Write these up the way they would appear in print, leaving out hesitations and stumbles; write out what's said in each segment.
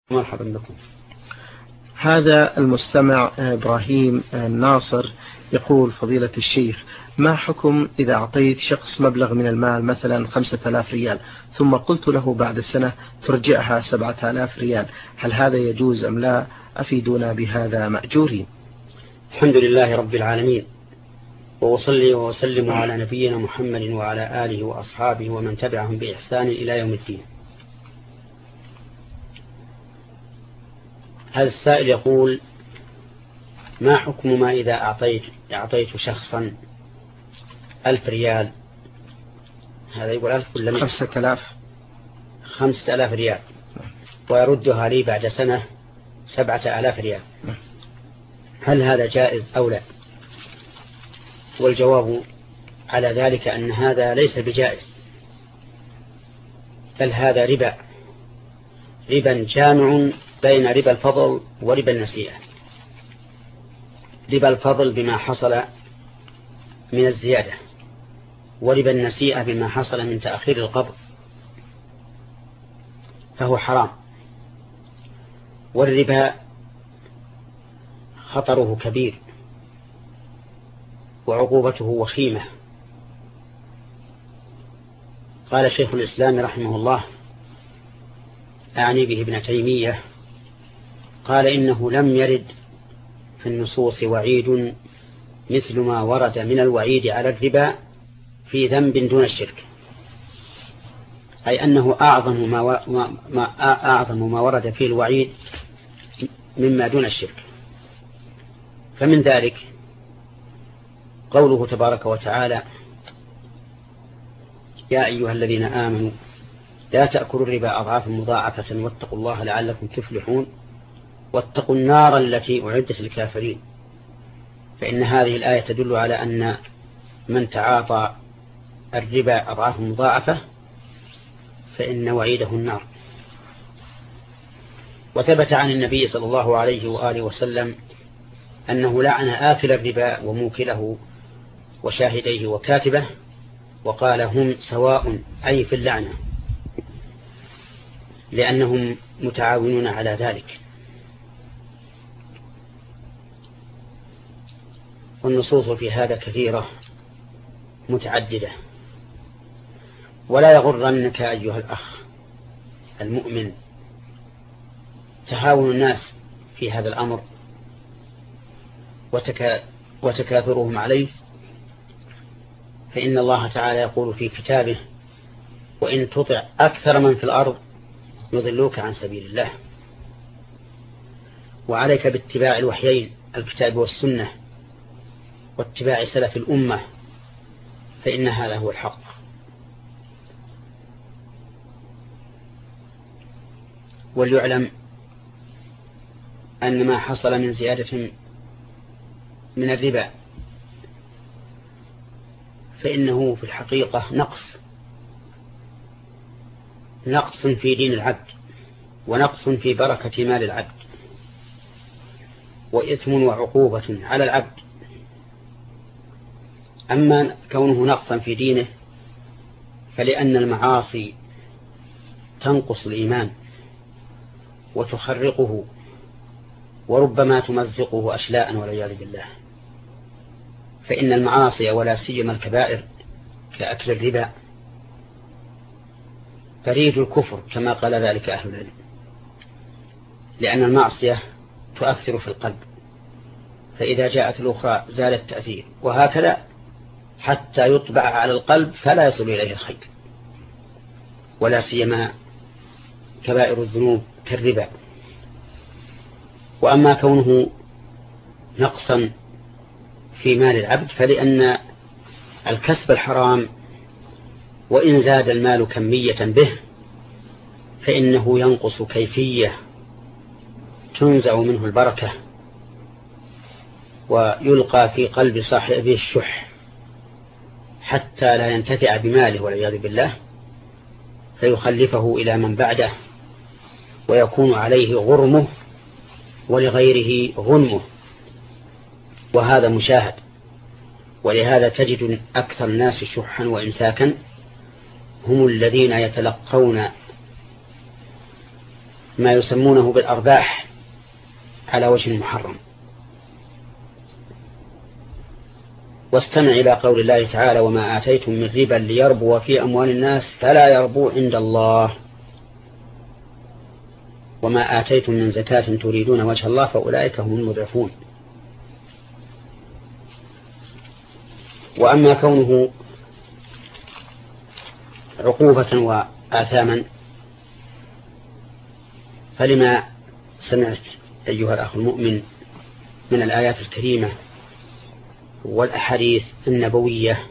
مرحبا بكم. هذا المستمع إبراهيم الناصر يقول: فضيلة الشيخ، ما حكم إذا أعطيت شخص مبلغ من المال مثلا 5000 ريال ثم قلت له بعد سنة ترجعها 7000 ريال، هل هذا يجوز أم لا؟ أفيدونا بهذا مأجورين. الحمد لله رب العالمين، وأصلي وأسلم على نبينا محمد وعلى آله وأصحابه ومن تبعهم بإحسان إلى يوم الدين. هذا السائل يقول: ما حكم ما إذا أعطيت شخصا 1000 ريال، هذا يقول 1000 ولا 100؟ 5000 ريال، ويردها لي بعد سنة 7000 ريال، هل هذا جائز أو لا؟ والجواب على ذلك أن هذا ليس بجائز، بل هذا ربا جامع بين ربا الفضل وربا النسيئة. ربا الفضل بما حصل من الزيادة، وربا النسيئة بما حصل من تأخير القبض، فهو حرام. والربا خطره كبير وعقوبته وخيمة. قال شيخ الإسلام رحمه الله، أعني به ابن تيمية، قال: إنه لم يرد في النصوص وعيد مثل ما ورد من الوعيد على الربا في ذنب دون الشرك، أي أنه أعظم ما ورد فيه الوعيد مما دون الشرك. فمن ذلك قوله تبارك وتعالى: يا أيها الذين آمنوا لا تأكلوا الربا أضعافا مضاعفة واتقوا الله لعلكم تفلحون واتقوا النار التي أعدت للكافرين. فإن هذه الآية تدل على أن من تعاطى الربا أضعافا مضاعفة فإن وعيده النار. وثبت عن النبي صلى الله عليه وآله وسلم أنه لعن آكل الربا وموكله وشاهديه وكاتبه، وقال: هم سواء، أي في اللعنة، لأنهم متعاونون على ذلك. والنصوص في هذا كثيرة متعددة. ولا يغرنك أيها الأخ المؤمن تهاون الناس في هذا الأمر وتكاثرهم عليه، فإن الله تعالى يقول في كتابه: وإن تطع أكثر من في الأرض يضلوك عن سبيل الله. وعليك باتباع الوحيين، الكتاب والسنة، واتباع سلف الأمة، فإن هذا هو الحق. وليعلم أن ما حصل من زيادة من الربا فإنه في الحقيقة نقص في دين العبد، ونقص في بركة مال العبد، وإثم وعقوبة على العبد. أما كونه نقصا في دينه فلأن المعاصي تنقص الإيمان وتخرقه، وربما تمزقه أشلاء والعياذ بالله. فإن المعاصي ولا سيما الكبائر كأكل الربا بريد الكفر كما قال ذلك أهل العلم، لأن المعصية تؤثر في القلب، فإذا جاءت الأخرى زال التأثير، وهكذا حتى يطبع على القلب فلا يصل إليه الخير. ولا سيما كبائر الذنوب كالربا. وأما كونه نقصا في مال العبد فلأن الكسب الحرام وإن زاد المال كمية به فإنه ينقص كيفية، تنزع منه البركة ويلقى في قلب صاحبه الشح حتى لا ينتفع بماله والعياذ بالله، فيخلفه إلى من بعده ويكون عليه غرمه ولغيره غنمه، وهذا مشاهد. ولهذا تجد أكثر الناس شحا وإمساكا هم الذين يتلقون ما يسمونه بالأرباح على وجه محرم. واستمع إلى قول الله تعالى: وما آتيتم من ربا ليربو في أموال الناس فلا يربو عند الله، وما آتيتم من زكاة تريدون وجه الله فأولئك هم المضعفون. وأما كونه عقوبة وآثاما فلما سمعت أيها الأخ المؤمن من الآيات الكريمة والأحاديث النبوية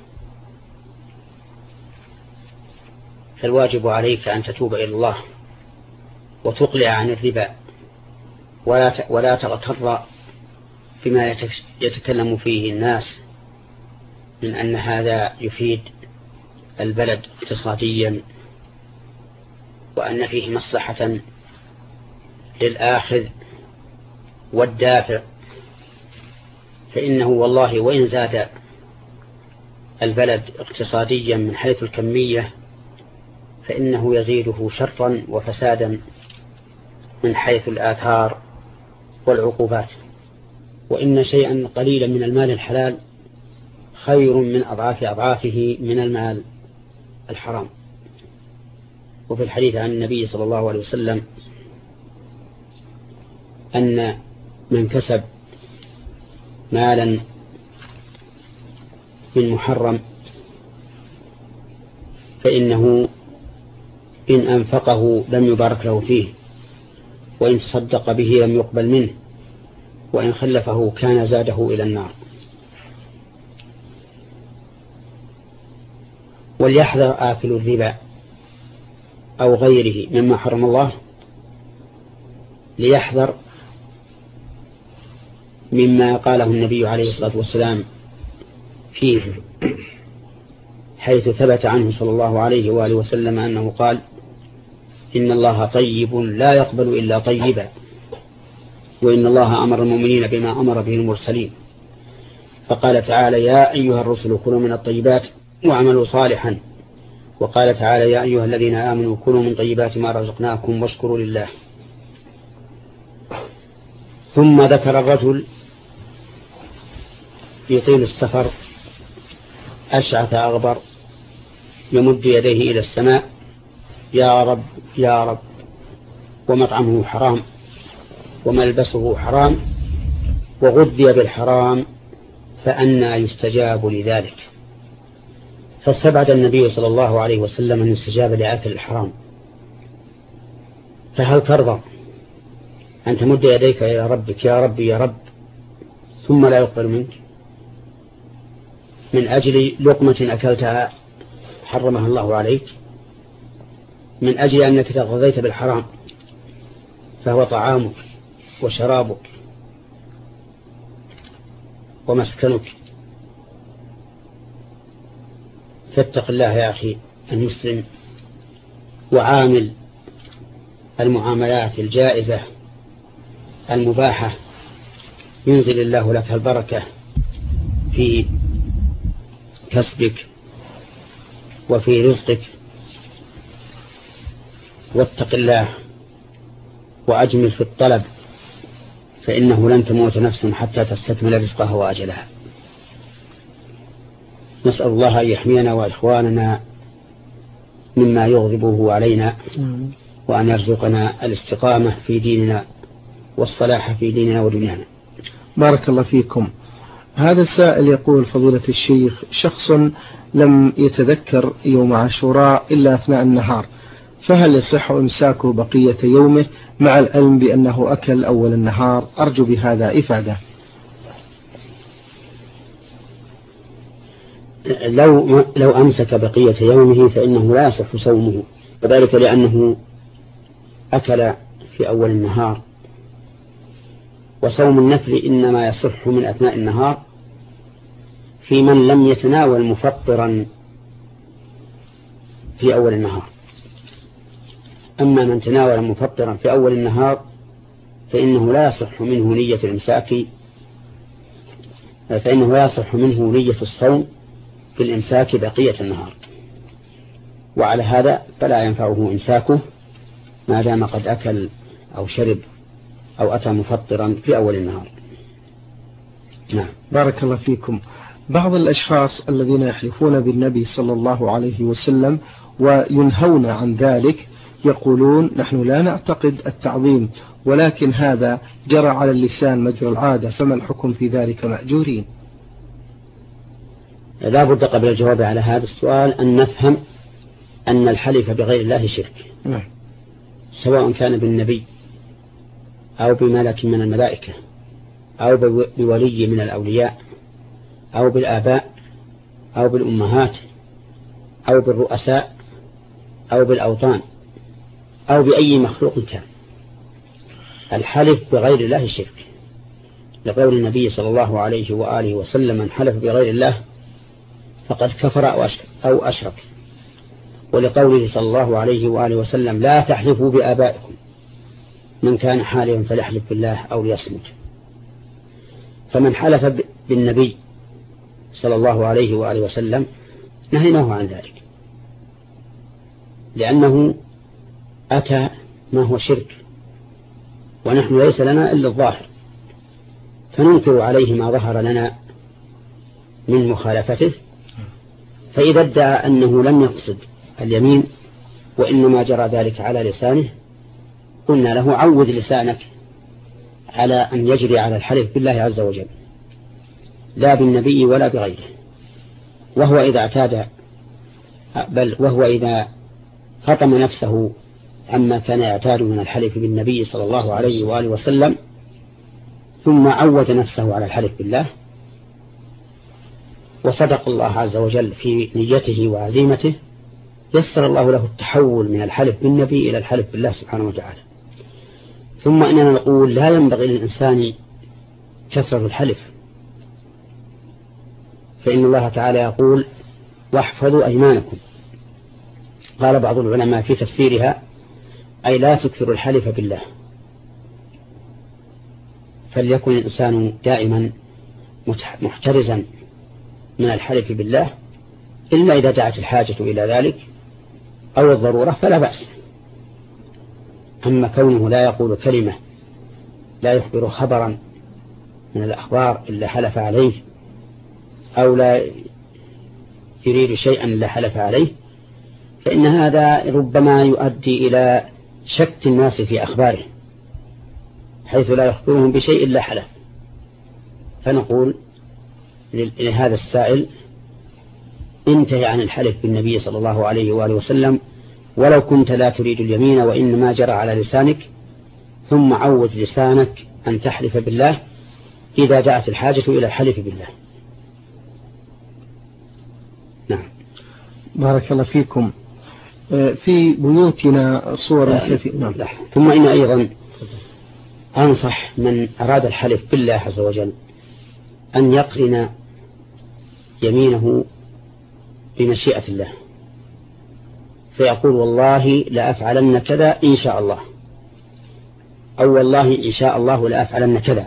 فالواجب عليك أن تتوب إلى الله وتقلع عن الربا ولا تغتر بما يتكلم فيه الناس من أن هذا يفيد البلد اقتصاديا وأن فيه مصلحة للآخذ والدافع، فإنه والله وإن زاد البلد اقتصاديا من حيث الكمية فإنه يزيده شرا وفسادا من حيث الآثار والعقوبات. وإن شيئا قليلا من المال الحلال خير من أضعاف أضعافه من المال الحرام. وفي الحديث عن النبي صلى الله عليه وسلم أن من كسب مالا من محرم فإنه إن أنفقه لم يبارك له فيه، وإن تصدق به لم يقبل منه، وإن خلفه كان زاده إلى النار. وليحذر آكل الربا أو غيره مما حرم الله، ليحذر مما قاله النبي عليه الصلاة والسلام فيه، حيث ثبت عنه صلى الله عليه وآله وسلم أنه قال: إن الله طيب لا يقبل إلا طيبا، وإن الله أمر المؤمنين بما أمر به المرسلين. فقال تعالى: يا أيها الرسل كلوا من الطيبات واعملوا صالحا. وقال تعالى: يا أيها الذين آمنوا كلوا من طيبات ما رزقناكم واشكروا لله. ثم ذكر الرجل يطيل السفر أشعث أغبر يمد يديه إلى السماء: يا رب يا رب، ومطعمه حرام وملبسه حرام وغذي بالحرام، فأنى يستجاب لذلك؟ فاستبعد النبي صلى الله عليه وسلم أن يستجاب لآكل الحرام. فهل ترضى أن تمد يديك إلى ربك: يا رب يا رب، ثم لا يقبل منك من أجل لقمة أكلتها حرمها الله عليك، من أجل أنك تغذيت بالحرام فهو طعامك وشرابك ومسكنك؟ فاتق الله يا أخي المسلم، وعامل المعاملات الجائزة المباحة، ينزل الله لك البركة في كسبك وفي رزقك. واتق الله وأجمل في الطلب، فإنه لن تموت نفس حتى تستكمل رزقها وأجلها. نسأل الله أن يحمينا وإخواننا مما يغضبه علينا، وأن يرزقنا الاستقامة في ديننا والصلاح في ديننا ودنيانا. بارك الله فيكم. هذا السائل يقول: فضيلة الشيخ، شخص لم يتذكر يوم عاشوراء إلا أثناء النهار، فهل يصح إمساكه بقية يومه مع العلم بأنه أكل أول النهار؟ أرجو بهذا إفادة. لو أمسك بقية يومه فإنه لا يصح صومه، وذلك لأنه أكل في أول النهار، وصوم النفل إنما يصح من أثناء النهار في من لم يتناول مفطرا في أول النهار. أما من تناول مفطرا في أول النهار فإنه لا يصح منه نية الإمساك، فإنه لا يصح منه نية الصوم في الإمساك بقية النهار، وعلى هذا فلا ينفعه إمساكه ما دام قد أكل أو شرب أو أتى مفطرا في أول النهار. نعم. بارك الله فيكم. بعض الأشخاص الذين يحلفون بالنبي صلى الله عليه وسلم وينهون عن ذلك يقولون نحن لا نعتقد التعظيم، ولكن هذا جرى على اللسان مجرى العادة، فما الحكم في ذلك مأجورين؟ لا بد قبل الجواب على هذا السؤال أن نفهم أن الحلف بغير الله شرك، سواء كان بالنبي أو بملك من الملائكة أو بولي من الأولياء أو بالآباء أو بالأمهات أو بالرؤساء أو بالأوطان أو بأي مخلوق كان. الحلف بغير الله شرك، لقول النبي صلى الله عليه وآله وسلم من حلف بغير الله فقد كفر أو أشرك، ولقوله صلى الله عليه وآله وسلم لا تحلفوا بآبائكم، من كان حالفا فليحلف بالله أو ليصمت. فمن حلف بالنبي صلى الله عليه وآله وسلم نهيناه عن ذلك، لأنه أتى ما هو شرك، ونحن ليس لنا إلا الظاهر، فننكر عليه ما ظهر لنا من مخالفته. فإذا ادعى أنه لم يقصد اليمين وإنما جرى ذلك على لسانه، قلنا له عود لسانك على أن يجري على الحلف بالله عز وجل لا بالنبي ولا بغيره. وهو إذا اعتاد وهو إذا فطم نفسه عما كان يعتاد من الحلف بالنبي صلى الله عليه وآله وسلم ثم عود نفسه على الحلف بالله وصدق الله عز وجل في نيته وعزيمته، يسر الله له التحول من الحلف بالنبي إلى الحلف بالله سبحانه وتعالى. ثم إننا نقول لا ينبغي للإنسان كثرة الحلف، فإن الله تعالى يقول واحفظوا أيمانكم. قال بعض العلماء في تفسيرها أي لا تكثروا الحلف بالله، فليكن الإنسان دائما محترزا من الحلف بالله، إلا إذا دعت الحاجة إلى ذلك أو الضرورة فلا بأس. أما كونه لا يقول كلمة، لا يخبر خبرا من الأخبار إلا حلف عليه، أو لا يريد شيئا إلا حلف عليه، فإن هذا ربما يؤدي إلى شك الناس في أخباره، حيث لا يخبرهم بشيء إلا حلف. فنقول لهذا السائل انتهي عن الحلف بالنبي صلى الله عليه وآله وسلم ولو كنت لا تريد اليمين وإنما جرى على لسانك، ثم عود لسانك أن تحلف بالله إذا جاءت الحاجة إلى الحلف بالله. نعم. بارك الله فيكم. في بيوتنا صور كثيرة. نعم. ثم إن أيضا أنصح من أراد الحلف بالله عز وجل أن يقرن يمينه بمشيئة الله، فيقول والله لا أفعلن كذا إن شاء الله، أو والله إن شاء الله لا أفعلن كذا،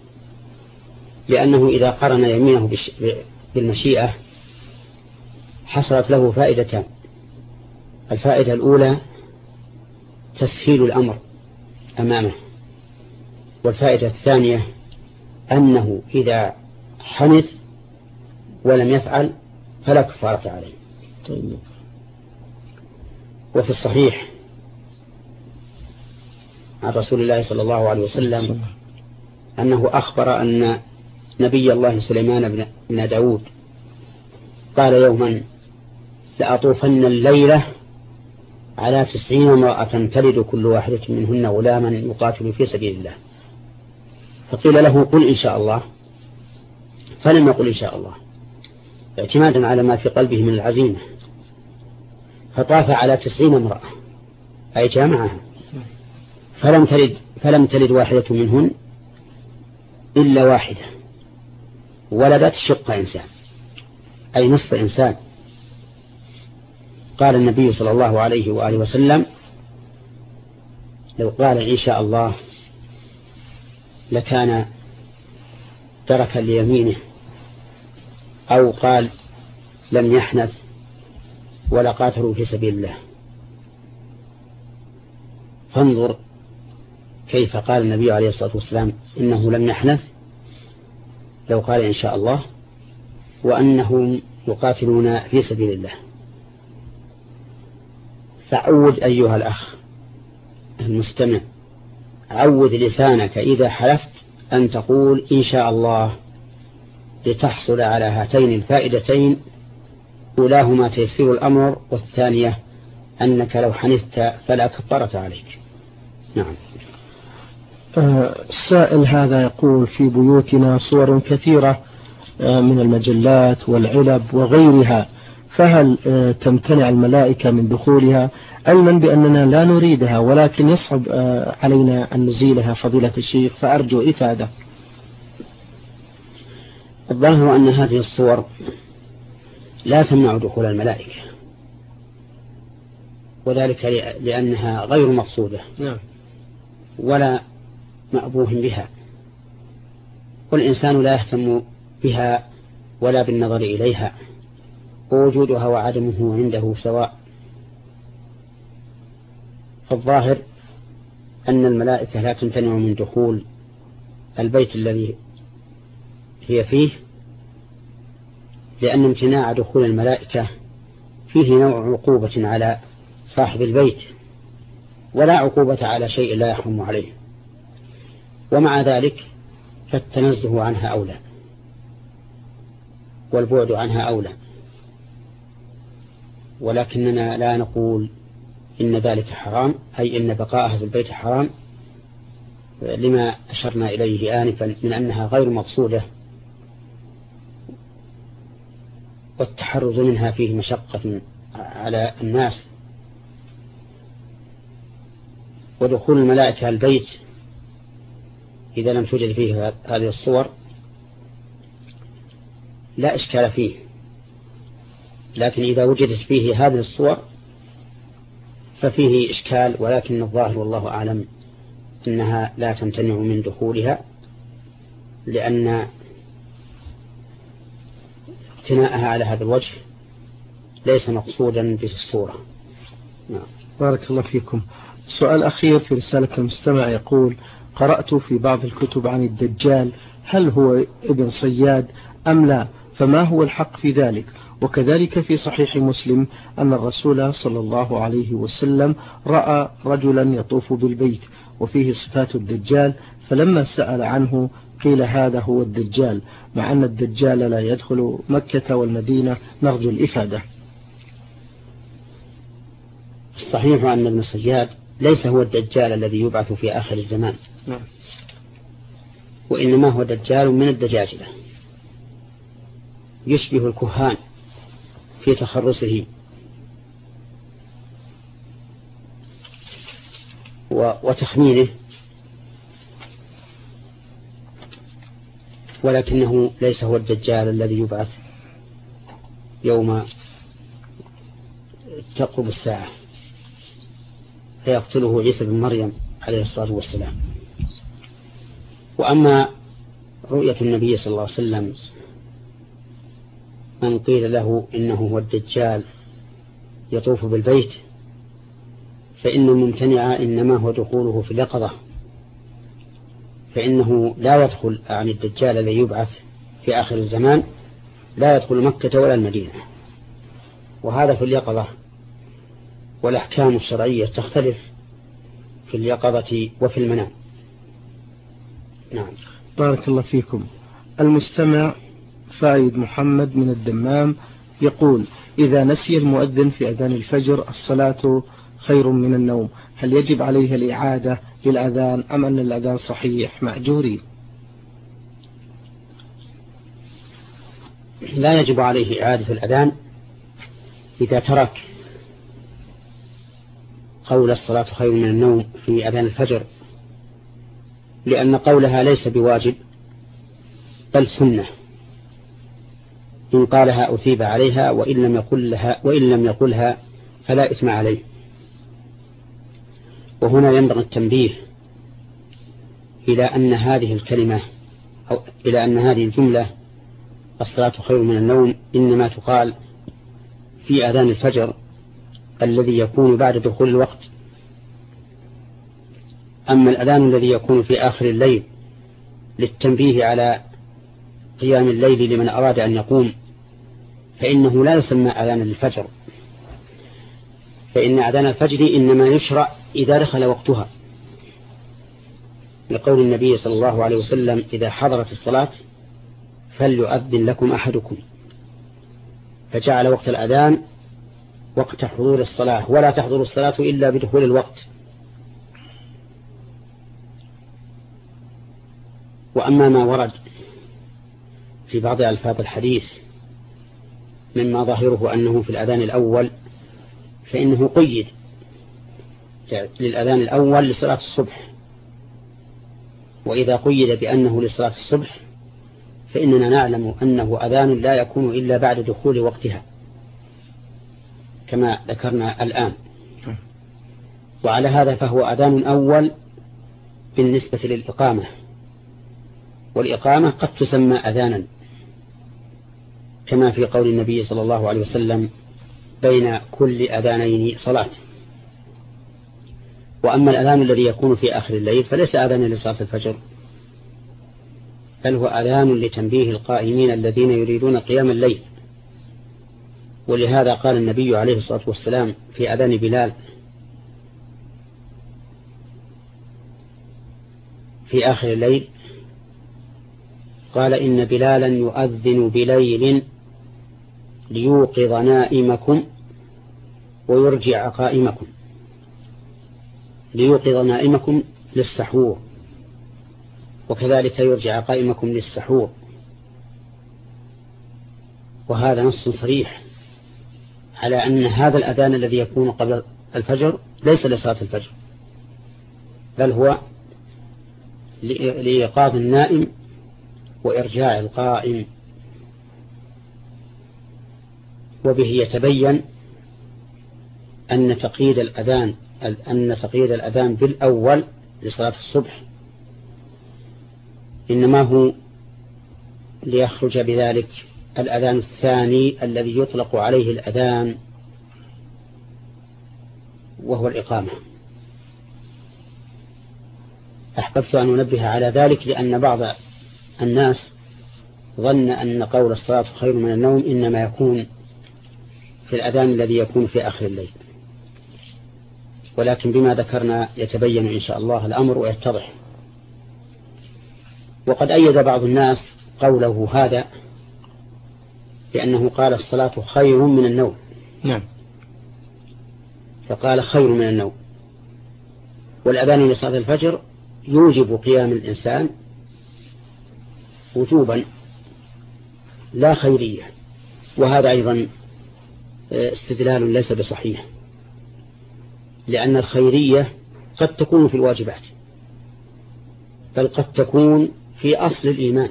لأنه إذا قرن يمينه بالمشيئة حصلت له فائدتان. الفائدة الأولى تسهيل الأمر أمامه، والفائدة الثانية أنه إذا حنث ولم يفعل فلا كفارة عليه. طيب. وفي الصحيح عن رسول الله صلى الله عليه وسلم أنه أخبر أن نبي الله سليمان بن داود قال يوما لأطوفن الليلة على 90 امرأة تلد كل واحدة منهن غلاما يقاتل في سبيل الله، فقيل له قل إن شاء الله، فلم يقل إن شاء الله اعتمادا على ما في قلبه من العزيمة، فطاف على 90 امرأة أي جامعها، فلم تلد واحدة منهن إلا واحدة، ولدت شق إنسان أي نصف إنسان. قال النبي صلى الله عليه وآله وسلم لو قال إن شاء الله لكان ترك ليمينه، أو قال لم يحنث ولا قاتلوا في سبيل الله. فانظر كيف قال النبي عليه الصلاة والسلام إنه لم يحنث لو قال إن شاء الله، وأنهم يقاتلون في سبيل الله. فعود أيها الأخ المستمع، عود لسانك إذا حلفت أن تقول إن شاء الله، لتحصل على هاتين الفائدتين: أولاهما تيسير الأمر، والثانية أنك لو حنثت فلا كفارة عليك. نعم. السائل هذا يقول: في بيوتنا صور كثيرة من المجلات والعلب وغيرها، فهل تمتنع الملائكة من دخولها، علما بأننا لا نريدها ولكن يصعب علينا أن نزيلها فضيلة الشيخ، فأرجو إفادة. الظاهر أن هذه الصور لا تمنع دخول الملائكة، وذلك لأنها غير مقصودة ولا مأبوه بها، والإنسان لا يهتم بها ولا بالنظر إليها، ووجودها وعدمه عنده سواء. فالظاهر أن الملائكة لا تمتنع من دخول البيت الذي هي فيه، لأن امتناع دخول الملائكة فيه نوع عقوبة على صاحب البيت، ولا عقوبة على شيء لا يحرم عليه، ومع ذلك فالتنزه عنها أولى والبعد عنها أولى. ولكننا لا نقول إن ذلك حرام، أي إن بقاءها في البيت حرام، لما أشرنا إليه آنفا من أنها غير مقصودة، والتحرز منها فيه مشقة على الناس. ودخول الملائكة البيت إذا لم توجد فيه هذه الصور لا إشكال فيه، لكن إذا وجدت فيه هذه الصور ففيه إشكال، ولكن الظاهر والله أعلم أنها لا تمتنع من دخولها، لأن اقتناءها على هذا الوجه ليس مقصودا بالصورة. بارك الله فيكم. سؤال أخير في رسالة المستمع يقول: قرأت في بعض الكتب عن الدجال، هل هو ابن صياد أم لا؟ فما هو الحق في ذلك؟ وكذلك في صحيح مسلم أن الرسول صلى الله عليه وسلم رأى رجلا يطوف بالبيت وفيه صفات الدجال، فلما سأل عنه قيل هذا هو الدجال، مع أن الدجال لا يدخل مكة والمدينة، نرجو الإفادة. الصحيح أن ابن صياد ليس هو الدجال الذي يبعث في آخر الزمان، وإنما هو دجال من الدجاجلة، يشبه الكهان في تخرصه وتخمينه، ولكنه ليس هو الدجال الذي يبعث يوم تقرب الساعة فيقتله عيسى بن مريم عليه الصلاة والسلام. وأما رؤية النبي صلى الله عليه وسلم من قيل له إنه هو الدجال يطوف بالبيت، فإن الممتنع إنما هو دخوله في اليقظة، فإنه لا يدخل عن الدجال الذي يبعث في آخر الزمان، لا يدخل مكة ولا المدينة، وهذا في اليقظة، والأحكام الشرعية تختلف في اليقظة وفي المنام. نعم. بارك الله فيكم. المستمع فايد محمد من الدمام يقول: إذا نسي المؤذن في أذان الفجر الصلاة خير من النوم، هل يجب عليه الإعادة للأذان أم أن الأذان صحيح مأجورين؟ لا يجب عليه إعادة الأذان إذا ترك قول الصلاة خير من النوم في أذان الفجر، لأن قولها ليس بواجب بل سنة، إن قالها أثيب عليها، وإن لم يقلها فلا إثم عليه. وهنا ينبغي التنبيه إلى أن هذه الكلمة أو إلى أن هذه الجملة الصلاة خير من النوم إنما تقال في أذان الفجر الذي يكون بعد دخول الوقت، أما الأذان الذي يكون في آخر الليل للتنبيه على قيام الليل لمن أراد أن يقوم فإنه لا يسمى أذان للفجر، فإن أذان الفجر إنما يشرع إذا دخل وقتها، لقول النبي صلى الله عليه وسلم: إذا حضرت الصلاة فليؤذن لكم أحدكم، فجعل وقت الأذان وقت حضور الصلاة، ولا تحضر الصلاة إلا بدخول الوقت. وأما ما ورد في بعض ألفاظ الحديث مما ظاهره أنه في الأذان الأول فإنه قيد للأذان الأول لصلاة الصبح، وإذا قيد بأنه لصلاة الصبح فإننا نعلم أنه أذان لا يكون إلا بعد دخول وقتها كما ذكرنا الآن. وعلى هذا فهو أذان أول بالنسبة للإقامة، والإقامة قد تسمى أذانا كما في قول النبي صلى الله عليه وسلم: بين كل أذانين صلاة. وأما الأذان الذي يكون في آخر الليل فليس أذانا لصلاة الفجر، بل هو أذان لتنبيه القائمين الذين يريدون قيام الليل. ولهذا قال النبي عليه الصلاة والسلام في أذان بلال في آخر الليل، قال: إن بلالا يؤذن بليل ليوقظ نائمكم ويرجع قائمكم، ليوقظ نائمكم للسحور، وكذلك يرجع قائمكم للسحور. وهذا نص صريح على أن هذا الأذان الذي يكون قبل الفجر ليس لصلاة الفجر، بل هو لإيقاظ النائم وإرجاع القائم. وبه يتبين أن تقييد الأذان بالأول لصلاة الصبح إنما هو ليخرج بذلك الأذان الثاني الذي يطلق عليه الأذان وهو الإقامة. أحببت أن أنبه على ذلك لأن بعض الناس ظن أن قول الصلاة خير من النوم إنما يكون في الأذان الذي يكون في آخر الليل، ولكن بما ذكرنا يتبين إن شاء الله الأمر ويتضح. وقد أيد بعض الناس قوله هذا بأنه قال الصلاة خير من النوم. نعم. فقال خير من النوم، والأذان لصلاة الفجر يوجب قيام الإنسان وجوبا لا خيرية، وهذا أيضا استدلال ليس بصحيح، لأن الخيرية قد تكون في الواجبات، بل قد تكون في أصل الإيمان.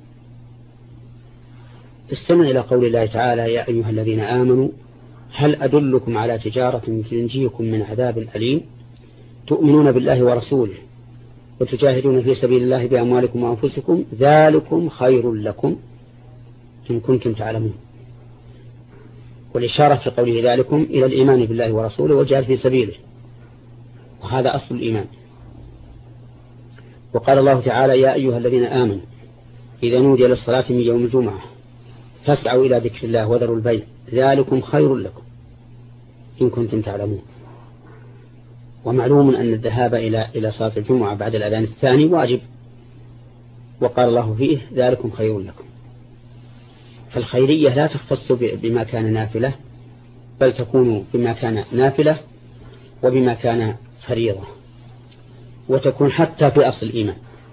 استمع إلى قول الله تعالى: يا أيها الذين آمنوا هل أدلكم على تجارة تنجيكم من عذاب أليم تؤمنون بالله ورسوله وتجاهدون في سبيل الله بأموالكم وأنفسكم ذلكم خير لكم إن كنتم تعلمون. والإشارة في قوله ذلكم إلى الإيمان بالله ورسوله والجهاد في سبيله، وهذا أصل الإيمان. وقال الله تعالى: يا أيها الذين آمنوا إذا نودي للصلاة من يوم الجمعة فاسعوا إلى ذكر الله وذروا البيع ذلكم خير لكم إن كنتم تعلمون. ومعلوم أن الذهاب إلى صلاة الجمعة بعد الأذان الثاني واجب، وقال الله فيه ذلكم خير لكم. فالخيرية لا تختص بما كان نافلة، بل تكون بما كان نافلة وبما كان فريضة، وتكون حتى في أصل الإيمان.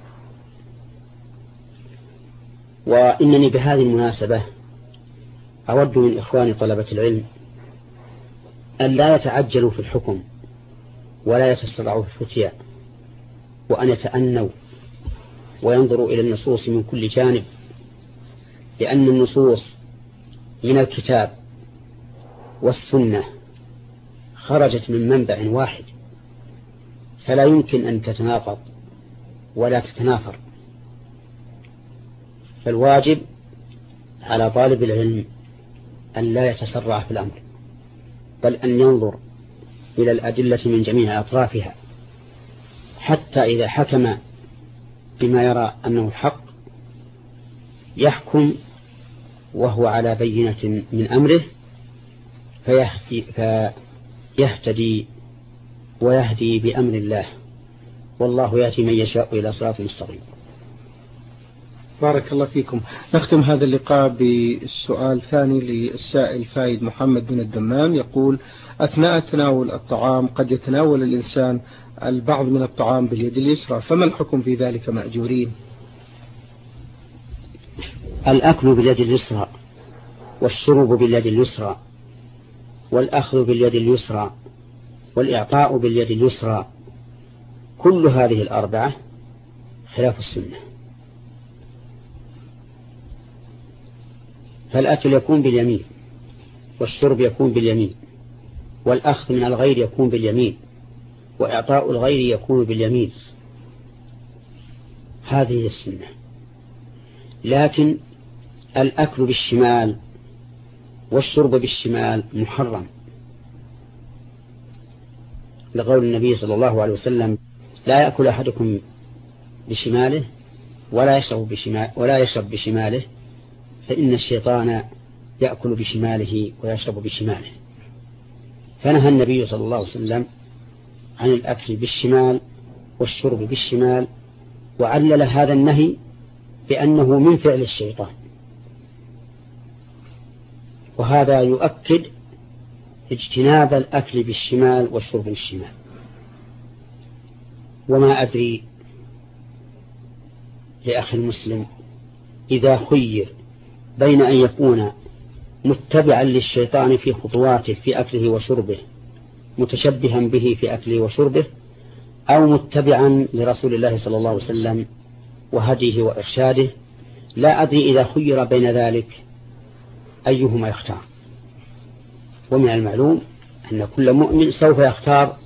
وإنني بهذه المناسبة أود من إخواني طلبة العلم أن لا يتعجلوا في الحكم ولا يتسرعوا في الفتيا، وأن يتأنوا وينظروا إلى النصوص من كل جانب، لأن النصوص من الكتاب والسنة خرجت من منبع واحد، فلا يمكن أن تتناقض ولا تتنافر. فالواجب على طالب العلم أن لا يتسرع في الأمر، بل أن ينظر إلى الأدلة من جميع أطرافها حتى إذا حكم بما يرى أنه الحق يحكم وهو على بينة من أمره فيهتدي ويهدي بأمر الله، والله يأتي من يشاء إلى صراط مستقيم. بارك الله فيكم. نختم هذا اللقاء بالسؤال ثاني للسائل فايد محمد بن الدمام، يقول: أثناء تناول الطعام قد يتناول الإنسان البعض من الطعام باليد اليسرى، فما الحكم في ذلك مأجورين؟ الأكل باليد اليسرى والشرب باليد اليسرى والأخذ باليد اليسرى والإعطاء باليد اليسرى، كل هذه الأربعة خلاف السنة. فالأكل يكون باليمين، والشرب يكون باليمين، والأخذ من الغير يكون باليمين، وإعطاء الغير يكون باليمين، هذه السنة. لكن الأكل بالشمال والشرب بالشمال محرم، لقول النبي صلى الله عليه وسلم: لا يأكل أحدكم بشماله ولا يشرب بشماله، فإن الشيطان يأكل بشماله ويشرب بشماله. فنهى النبي صلى الله عليه وسلم عن الأكل بالشمال والشرب بالشمال، وعلل هذا النهي بأنه من فعل الشيطان، وهذا يؤكد اجتناب الأكل بالشمال والشرب بالشمال. وما أدري لأخي المسلم إذا خير بين أن يكون متبعا للشيطان في خطواته في أكله وشربه، متشبها به في أكله وشربه، أو متبعا لرسول الله صلى الله عليه وسلم وهديه وإرشاده، لا أدري إذا خير بين ذلك أيهما يختار. ومن المعلوم أن كل مؤمن سوف يختار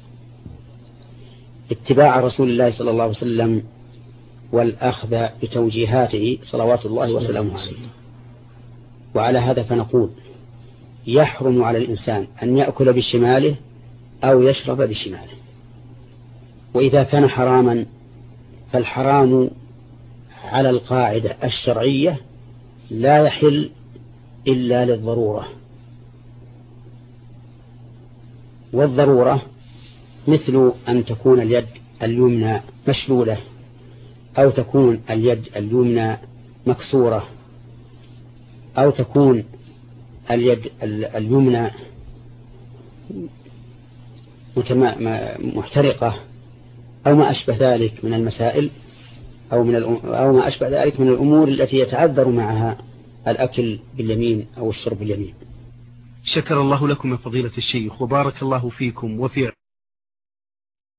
اتباع رسول الله صلى الله عليه وسلم والأخذ بتوجيهاته صلوات الله وسلامه عليه. وعلى هذا فنقول: يحرم على الإنسان أن يأكل بشماله أو يشرب بشماله. وإذا كان حراما فالحرام على القاعدة الشرعية لا يحل إلا للضرورة، والضرورة مثل أن تكون اليد اليمنى مشلولة، أو تكون اليد اليمنى مكسورة، أو تكون اليد اليمنى محترقة، أو ما أشبه ذلك من المسائل، أو ما أشبه ذلك من الأمور التي يتعذر معها الأكل باليمين أو الشرب باليمين. شكر الله لكم يا فضيلة الشيخ، وبارك الله فيكم وفي